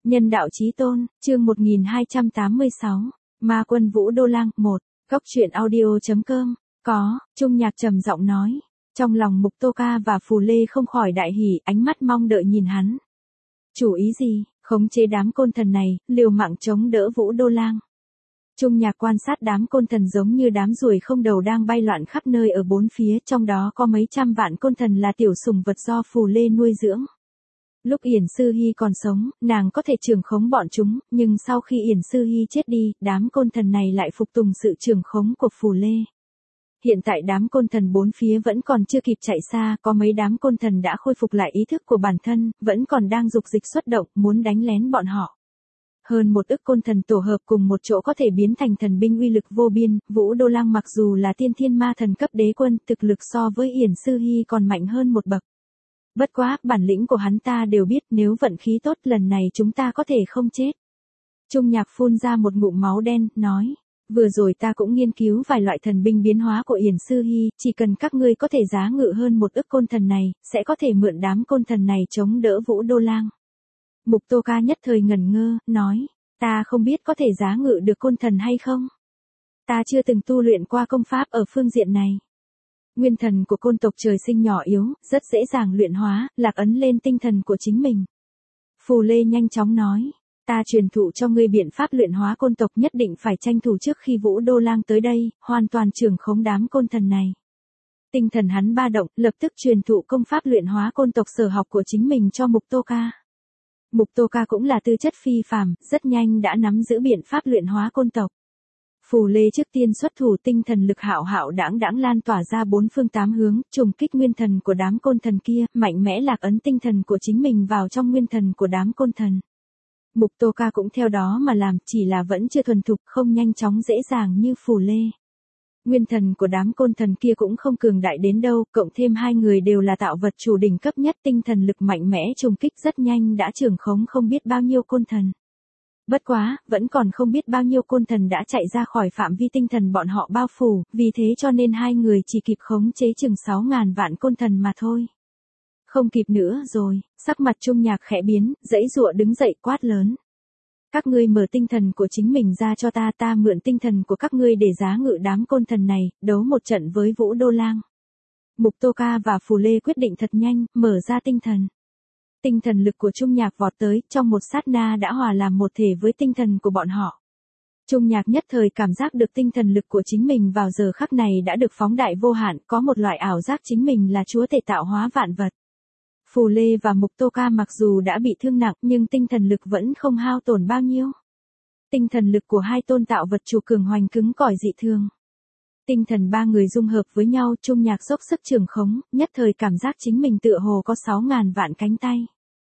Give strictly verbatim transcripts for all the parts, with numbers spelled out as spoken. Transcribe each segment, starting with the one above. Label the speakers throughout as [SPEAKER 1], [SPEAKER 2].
[SPEAKER 1] Nhân đạo chí tôn, chương một nghìn hai trăm tám mươi sáu, Ma quân Vũ Đô Lang, một, Góc truyện audio.com, có, Trung Nhạc trầm giọng nói. Trong lòng Mục Tô Ca và Phù Lê không khỏi đại hỉ, ánh mắt mong đợi nhìn hắn. Chủ ý gì, khống chế đám côn thần này, liều mạng chống đỡ Vũ Đô Lang. Trung Nhạc quan sát đám côn thần giống như đám ruồi không đầu đang bay loạn khắp nơi ở bốn phía, trong đó có mấy trăm vạn côn thần là tiểu sủng vật do Phù Lê nuôi dưỡng. Lúc Yển Sư Hy còn sống, nàng có thể trưởng khống bọn chúng, nhưng sau khi Yển Sư Hy chết đi, đám côn thần này lại phục tùng sự trưởng khống của Phù Lê. Hiện tại đám côn thần bốn phía vẫn còn chưa kịp chạy xa, có mấy đám côn thần đã khôi phục lại ý thức của bản thân, vẫn còn đang dục dịch xuất động, muốn đánh lén bọn họ. Hơn một ức côn thần tổ hợp cùng một chỗ có thể biến thành thần binh uy lực vô biên, Vũ Đô Lang mặc dù là tiên thiên ma thần cấp đế quân, thực lực so với Yển Sư Hy còn mạnh hơn một bậc. Bất quá, bản lĩnh của hắn ta đều biết, nếu vận khí tốt lần này chúng ta có thể không chết. Trung Nhạc phun ra một ngụm máu đen, nói, vừa rồi ta cũng nghiên cứu vài loại thần binh biến hóa của Yển Sư Hy, chỉ cần các ngươi có thể giá ngự hơn một ức côn thần này, sẽ có thể mượn đám côn thần này chống đỡ Vũ Đô Lang. Mục Tô Ca nhất thời ngẩn ngơ, nói, ta không biết có thể giá ngự được côn thần hay không. Ta chưa từng tu luyện qua công pháp ở phương diện này. Nguyên thần của côn tộc trời sinh nhỏ yếu, rất dễ dàng luyện hóa, lạc ấn lên tinh thần của chính mình. Phù Lê nhanh chóng nói, ta truyền thụ cho ngươi biện pháp luyện hóa côn tộc, nhất định phải tranh thủ trước khi Vũ Đô Lang tới đây, hoàn toàn trưởng khống đám côn thần này. Tinh thần hắn ba động, lập tức truyền thụ công pháp luyện hóa côn tộc sở học của chính mình cho Mục Tô Ca. Mục Tô Ca cũng là tư chất phi phàm, rất nhanh đã nắm giữ biện pháp luyện hóa côn tộc. Phù Lê trước tiên xuất thủ, tinh thần lực hạo hạo đãng đãng lan tỏa ra bốn phương tám hướng, trùng kích nguyên thần của đám côn thần kia, mạnh mẽ lạc ấn tinh thần của chính mình vào trong nguyên thần của đám côn thần. Mục Tô Ca cũng theo đó mà làm, chỉ là vẫn chưa thuần thục, không nhanh chóng dễ dàng như Phù Lê. Nguyên thần của đám côn thần kia cũng không cường đại đến đâu, cộng thêm hai người đều là tạo vật chủ đỉnh cấp nhất, tinh thần lực mạnh mẽ trùng kích rất nhanh đã trưởng khống không biết bao nhiêu côn thần. Bất quá, vẫn còn không biết bao nhiêu côn thần đã chạy ra khỏi phạm vi tinh thần bọn họ bao phủ, vì thế cho nên hai người chỉ kịp khống chế chừng sáu ngàn vạn côn thần mà thôi. Không kịp nữa rồi, sắc mặt Trung Nhạc khẽ biến, giãy giụa đứng dậy quát lớn. Các ngươi mở tinh thần của chính mình ra cho ta, ta mượn tinh thần của các ngươi để giá ngự đám côn thần này, đấu một trận với Vũ Đô Lang. Mục Tô Ca và Phù Lê quyết định thật nhanh, mở ra tinh thần. Tinh thần lực của Trung Nhạc vọt tới, trong một sát na đã hòa làm một thể với tinh thần của bọn họ. Trung Nhạc nhất thời cảm giác được tinh thần lực của chính mình vào giờ khắc này đã được phóng đại vô hạn, có một loại ảo giác chính mình là chúa tể tạo hóa vạn vật. Phù Lê và Mục Tô Ca mặc dù đã bị thương nặng nhưng tinh thần lực vẫn không hao tổn bao nhiêu. Tinh thần lực của hai tôn tạo vật chủ cường hoành cứng cỏi dị thường. Tinh thần ba người dung hợp với nhau, Trung Nhạc dốc sức trường khống, nhất thời cảm giác chính mình tựa hồ có sáu ngàn vạn cánh tay.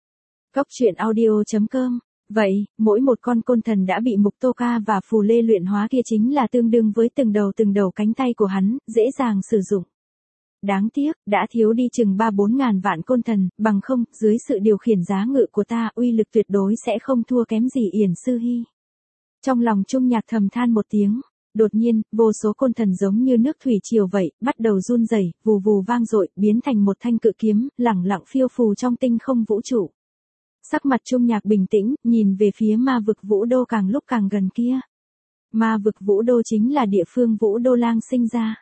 [SPEAKER 1] Góc truyện audio.com. Vậy, mỗi một con côn thần đã bị Mục Tô Ca và Phù Lê luyện hóa kia chính là tương đương với từng đầu từng đầu cánh tay của hắn, dễ dàng sử dụng. Đáng tiếc, đã thiếu đi chừng ba bốn ngàn vạn côn thần, bằng không, dưới sự điều khiển giá ngự của ta, uy lực tuyệt đối sẽ không thua kém gì Yển Sư Hy. Trong lòng Trung Nhạc thầm than một tiếng. Đột nhiên, vô số côn thần giống như nước thủy triều vậy, bắt đầu run rẩy, vù vù vang dội, biến thành một thanh cự kiếm, lẳng lặng phiêu phù trong tinh không vũ trụ. Sắc mặt Trung Nhạc bình tĩnh, nhìn về phía ma vực Vũ Đô càng lúc càng gần kia. Ma vực Vũ Đô chính là địa phương Vũ Đô Lang sinh ra.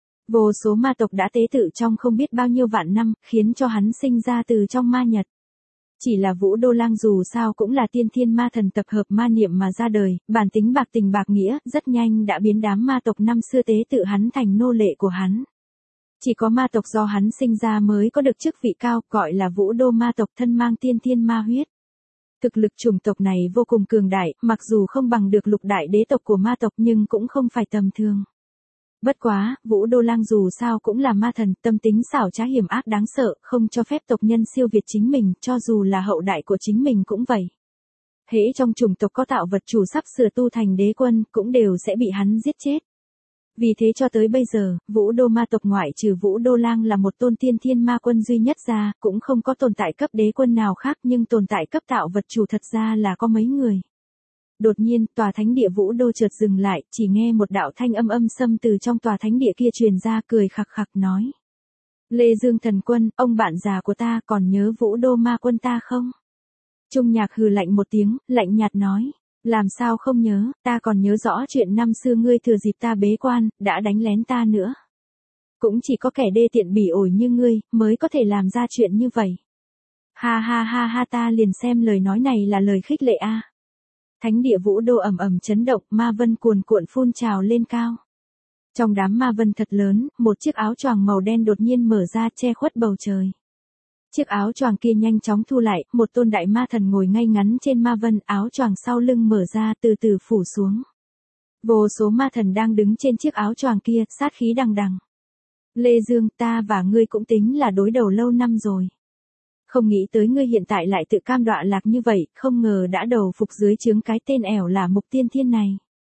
[SPEAKER 1] Vô số ma tộc đã tế tự trong không biết bao nhiêu vạn năm, khiến cho hắn sinh ra từ trong ma nhật. Chỉ là Vũ Đô Lang dù sao cũng là tiên thiên ma thần tập hợp ma niệm mà ra đời, bản tính bạc tình bạc nghĩa, rất nhanh đã biến đám ma tộc năm xưa tế tự hắn thành nô lệ của hắn. Chỉ có ma tộc do hắn sinh ra mới có được chức vị cao, gọi là Vũ Đô ma tộc, thân mang tiên thiên ma huyết. Thực lực chủng tộc này vô cùng cường đại, mặc dù không bằng được lục đại đế tộc của ma tộc nhưng cũng không phải tầm thường. Bất quá, Vũ Đô Lang dù sao cũng là ma thần, tâm tính xảo trá hiểm ác đáng sợ, không cho phép tộc nhân siêu việt chính mình, cho dù là hậu đại của chính mình cũng vậy. Hễ trong chủng tộc có tạo vật chủ sắp sửa tu thành đế quân, cũng đều sẽ bị hắn giết chết. Vì thế cho tới bây giờ, Vũ Đô ma tộc ngoại trừ Vũ Đô Lang là một tôn tiên thiên ma quân duy nhất ra, cũng không có tồn tại cấp đế quân nào khác, nhưng tồn tại cấp tạo vật chủ thật ra là có mấy người. Đột nhiên, tòa thánh địa Vũ Đô chợt dừng lại, chỉ nghe một đạo thanh âm âm sâm từ trong tòa thánh địa kia truyền ra, cười khặc khặc nói. Lê Dương thần quân, ông bạn già của ta còn nhớ Vũ Đô ma quân ta không? Trung Nhạc hừ lạnh một tiếng, lạnh nhạt nói. Làm sao không nhớ, ta còn nhớ rõ chuyện năm xưa ngươi thừa dịp ta bế quan, đã đánh lén ta nữa. Cũng chỉ có kẻ đê tiện bỉ ổi như ngươi, mới có thể làm ra chuyện như vậy. Ha ha ha ha, ta liền xem lời nói này là lời khích lệ a. Thánh địa Vũ Đô ầm ầm chấn động, ma vân cuồn cuộn phun trào lên cao. Trong đám ma vân thật lớn, một chiếc áo choàng màu đen đột nhiên mở ra che khuất bầu trời. Chiếc áo choàng kia nhanh chóng thu lại, một tôn đại ma thần ngồi ngay ngắn trên ma vân, áo choàng sau lưng mở ra từ từ phủ xuống. Vô số ma thần đang đứng trên chiếc áo choàng kia, sát khí đằng đằng. Lê Dương, ta và ngươi cũng tính là đối đầu lâu năm rồi. Không nghĩ tới ngươi hiện tại lại tự cam đọa lạc như vậy, không ngờ đã đầu phục dưới trướng cái tên ẻo là Mục Tiên Thiên này.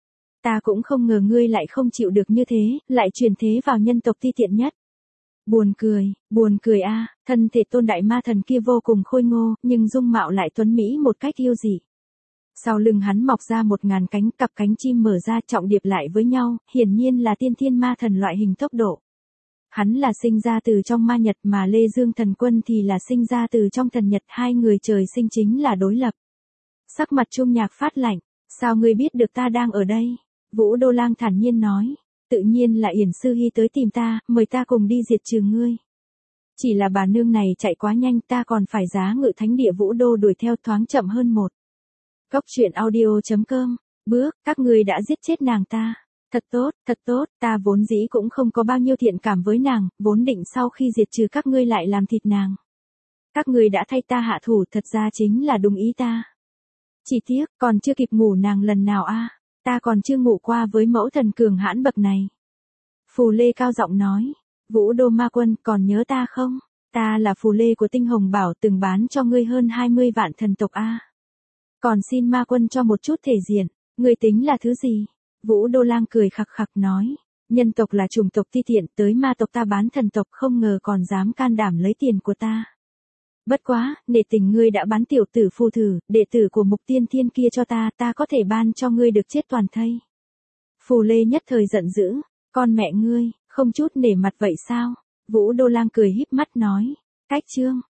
[SPEAKER 1] Ta cũng không ngờ ngươi lại không chịu được như thế, lại truyền thế vào nhân tộc ti tiện nhất. Buồn cười, buồn cười a, à, thân thể tôn đại ma thần kia vô cùng khôi ngô, nhưng dung mạo lại tuấn mỹ một cách yêu dị. Sau lưng hắn mọc ra một ngàn cánh, cặp cánh chim mở ra trọng điệp lại với nhau, hiển nhiên là tiên thiên ma thần loại hình tốc độ. Hắn là sinh ra từ trong ma nhật mà Lê Dương thần quân thì là sinh ra từ trong thần nhật, hai người trời sinh chính là đối lập. Sắc mặt Trung Nhạc phát lạnh, sao ngươi biết được ta đang ở đây? Vũ Đô Lang thản nhiên nói, tự nhiên là Yển Sư Hy tới tìm ta, mời ta cùng đi diệt trừ ngươi. Chỉ là bà nương này chạy quá nhanh, ta còn phải giá ngự thánh địa Vũ Đô đuổi theo thoáng chậm hơn một. Cốc truyện audio chấm com, bước, các ngươi đã giết chết nàng ta. Thật tốt, thật tốt, ta vốn dĩ cũng không có bao nhiêu thiện cảm với nàng, vốn định sau khi diệt trừ các ngươi lại làm thịt nàng. Các ngươi đã thay ta hạ thủ, thật ra chính là đúng ý ta. Chỉ tiếc, còn chưa kịp ngủ nàng lần nào a, à, ta còn chưa ngủ qua với mẫu thần cường hãn bậc này. Phù Lê cao giọng nói, Vũ Đô ma quân, còn nhớ ta không? Ta là Phù Lê của Tinh Hồng Bảo, từng bán cho ngươi hơn hai mươi vạn thần tộc a. À. Còn xin ma quân cho một chút thể diện, ngươi tính là thứ gì? Vũ Đô Lang cười khặc khặc nói, nhân tộc là chủng tộc ti tiện, tới ma tộc ta bán thần tộc, không ngờ còn dám can đảm lấy tiền của ta. Bất quá, nể tình ngươi đã bán tiểu tử Phù Thử, đệ tử của Mục Tiên Thiên kia cho ta, ta có thể ban cho ngươi được chết toàn thây. Phù Lê nhất thời giận dữ, con mẹ ngươi, không chút nể mặt vậy sao? Vũ Đô Lang cười híp mắt nói, cách chương,